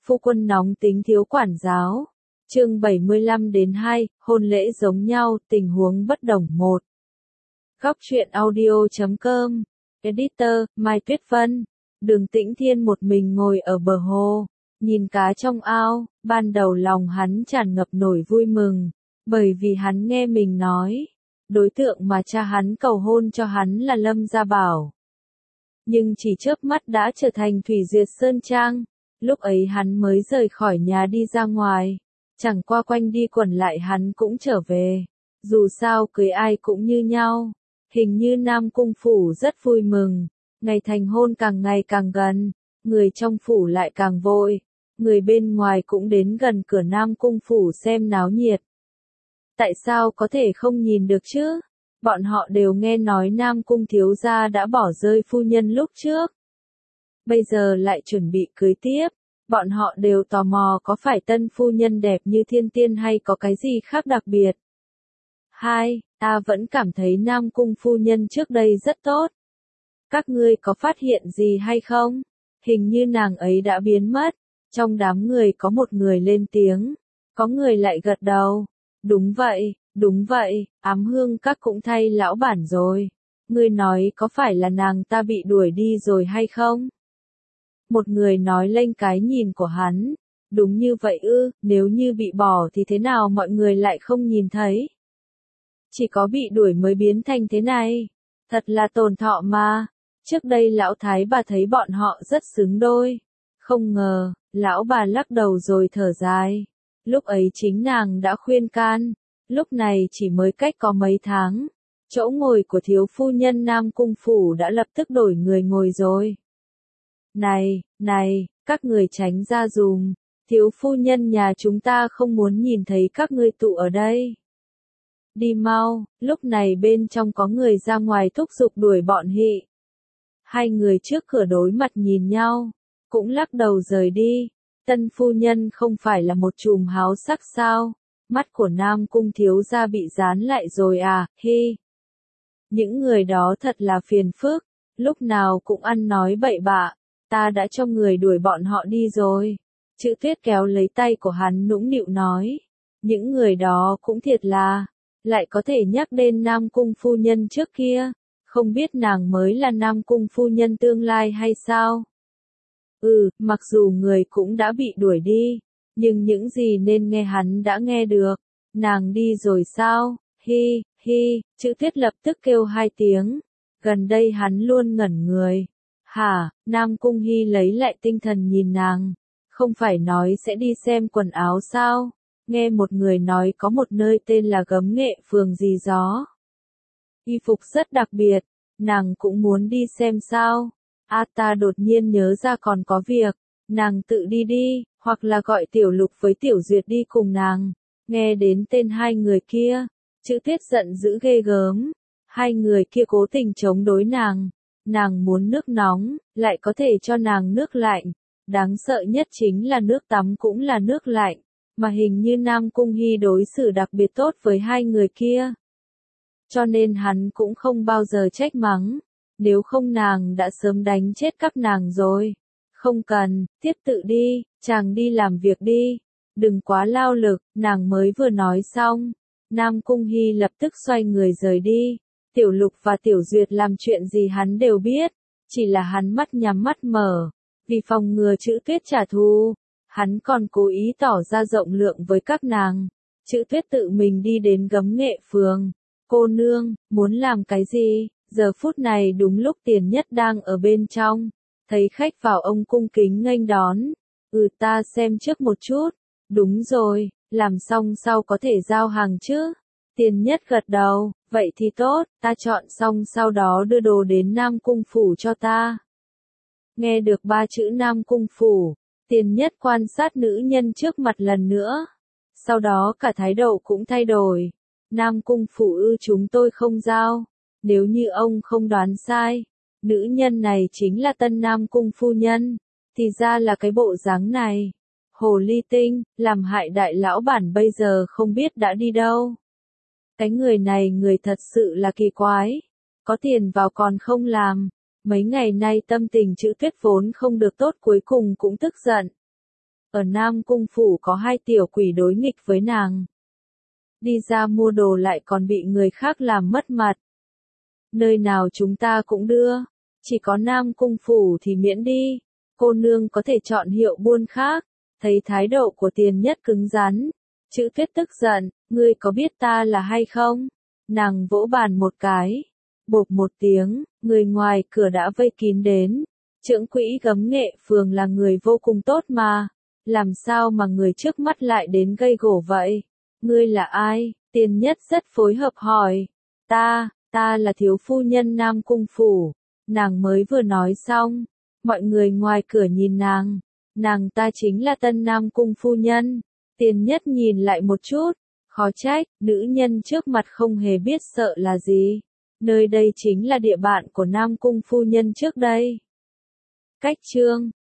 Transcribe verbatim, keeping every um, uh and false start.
Phu quân nóng tính thiếu quản giáo. Chương bảy mươi lăm đến hai, hôn lễ giống nhau, tình huống bất đồng một. Góc truyện audio chấm com. Editor, Mai Tuyết Vân. Đường Tĩnh Thiên một mình ngồi ở bờ hồ, nhìn cá trong ao, ban đầu lòng hắn tràn ngập nổi vui mừng, bởi vì hắn nghe mình nói, đối tượng mà cha hắn cầu hôn cho hắn là Lâm Gia Bảo. Nhưng chỉ chớp mắt đã trở thành Thủy Duyệt Sơn Trang, lúc ấy hắn mới rời khỏi nhà đi ra ngoài, chẳng qua quanh đi quẩn lại hắn cũng trở về, dù sao cưới ai cũng như nhau, hình như Nam Cung Phủ rất vui mừng, ngày thành hôn càng ngày càng gần, người trong phủ lại càng vội, người bên ngoài cũng đến gần cửa Nam Cung Phủ xem náo nhiệt. Tại sao có thể không nhìn được chứ? Bọn họ đều nghe nói Nam Cung thiếu gia đã bỏ rơi phu nhân lúc trước. Bây giờ lại chuẩn bị cưới tiếp, bọn họ đều tò mò có phải tân phu nhân đẹp như thiên tiên hay có cái gì khác đặc biệt. Hai, ta vẫn cảm thấy Nam Cung phu nhân trước đây rất tốt. Các ngươi có phát hiện gì hay không? Hình như nàng ấy đã biến mất. Trong đám người có một người lên tiếng, có người lại gật đầu. Đúng vậy, đúng vậy, Ám Hương các cũng thay lão bản rồi. Ngươi nói có phải là nàng ta bị đuổi đi rồi hay không? Một người nói lên cái nhìn của hắn. Đúng như vậy ư, nếu như bị bỏ thì thế nào mọi người lại không nhìn thấy? Chỉ có bị đuổi mới biến thành thế này. Thật là tổn thọ mà. Trước đây lão thái bà thấy bọn họ rất xứng đôi. Không ngờ, lão bà lắc đầu rồi thở dài. Lúc ấy chính nàng đã khuyên can. Lúc này chỉ mới cách có mấy tháng. Chỗ ngồi của thiếu phu nhân Nam Cung Phủ đã lập tức đổi người ngồi rồi. Này, này, các người tránh ra dùm. Thiếu phu nhân nhà chúng ta không muốn nhìn thấy các ngươi tụ ở đây. Đi mau, lúc này bên trong có người ra ngoài thúc giục đuổi bọn Hị. Hai người trước cửa đối mặt nhìn nhau, cũng lắc đầu rời đi. Tân phu nhân không phải là một chùm háo sắc sao? Mắt của Nam Cung thiếu gia bị dán lại rồi à, hi. Những người đó thật là phiền phức, lúc nào cũng ăn nói bậy bạ, ta đã cho người đuổi bọn họ đi rồi. Chữ Tuyết kéo lấy tay của hắn nũng nịu nói, những người đó cũng thiệt là, lại có thể nhắc đến Nam Cung phu nhân trước kia. Không biết nàng mới là Nam Cung phu nhân tương lai hay sao? Ừ, mặc dù người cũng đã bị đuổi đi, nhưng những gì nên nghe hắn đã nghe được. Nàng đi rồi sao? Hi, hi, Chữ Tuyết lập tức kêu hai tiếng. Gần đây hắn luôn ngẩn người. Hả, Nam Cung Hi lấy lại tinh thần nhìn nàng. Không phải nói sẽ đi xem quần áo sao? Nghe một người nói có một nơi tên là Gấm Nghệ Phường gì gió. Y phục rất đặc biệt, nàng cũng muốn đi xem sao. A ta đột nhiên nhớ ra còn có việc, nàng tự đi đi, hoặc là gọi Tiểu Lục với Tiểu Duyệt đi cùng nàng. Nghe đến tên hai người kia, Chữ Tuyết giận dữ ghê gớm. Hai người kia cố tình chống đối nàng, nàng muốn nước nóng, lại có thể cho nàng nước lạnh. Đáng sợ nhất chính là nước tắm cũng là nước lạnh, mà hình như Nam Cung Hi đối xử đặc biệt tốt với hai người kia. Cho nên hắn cũng không bao giờ trách mắng, nếu không nàng đã sớm đánh chết các nàng rồi. Không cần, tiếp tự đi, chàng đi làm việc đi, đừng quá lao lực, nàng mới vừa nói xong. Nam Cung Hi lập tức xoay người rời đi, Tiểu Lục và Tiểu Duyệt làm chuyện gì hắn đều biết, chỉ là hắn mắt nhắm mắt mở, vì phòng ngừa Chữ Tuyết trả thù, hắn còn cố ý tỏ ra rộng lượng với các nàng. Chữ Tuyết tự mình đi đến Gấm Nghệ Phường. Cô nương, muốn làm cái gì? Giờ phút này đúng lúc Tiền Nhất đang ở bên trong. Thấy khách vào ông cung kính nghênh đón. Ừ ta xem trước một chút. Đúng rồi, làm xong sau có thể giao hàng chứ? Tiền Nhất gật đầu, vậy thì tốt, ta chọn xong sau đó đưa đồ đến Nam Cung Phủ cho ta. Nghe được ba chữ Nam Cung Phủ, Tiền Nhất quan sát nữ nhân trước mặt lần nữa. Sau đó cả thái độ cũng thay đổi. Nam Cung Phủ ư, chúng tôi không giao. Nếu như ông không đoán sai, nữ nhân này chính là tân Nam Cung phu nhân. Thì ra là cái bộ dáng này. Hồ ly tinh, làm hại đại lão bản bây giờ không biết đã đi đâu. Cái người này người thật sự là kỳ quái. Có tiền vào còn không làm. Mấy ngày nay tâm tình Chữ Tuyết vốn không được tốt cuối cùng cũng tức giận. ở Nam Cung Phủ có hai tiểu quỷ đối nghịch với nàng. Đi ra mua đồ lại còn bị người khác làm mất mặt. Nơi nào chúng ta cũng đưa, chỉ có Nam Cung Phủ thì miễn đi, cô nương có thể chọn hiệu buôn khác. Thấy thái độ của Tiền Nhất cứng rắn, Chữ Tuyết tức giận, ngươi có biết ta là hay không? Nàng vỗ bàn một cái, bộp một tiếng, người ngoài cửa đã vây kín đến. Trưởng quỹ Gấm Nghệ Phường là người vô cùng tốt mà, làm sao mà người trước mắt lại đến gây gổ vậy? Ngươi là ai? Tiền Nhất rất phối hợp hỏi. Ta, ta là thiếu phu nhân Nam Cung Phủ. Nàng mới vừa nói xong, mọi người ngoài cửa nhìn nàng. Nàng ta chính là tân Nam Cung phu nhân. Tiền Nhất nhìn lại một chút, khó trách, nữ nhân trước mặt không hề biết sợ là gì. Nơi đây chính là địa bàn của Nam Cung phu nhân trước đây. Cách chương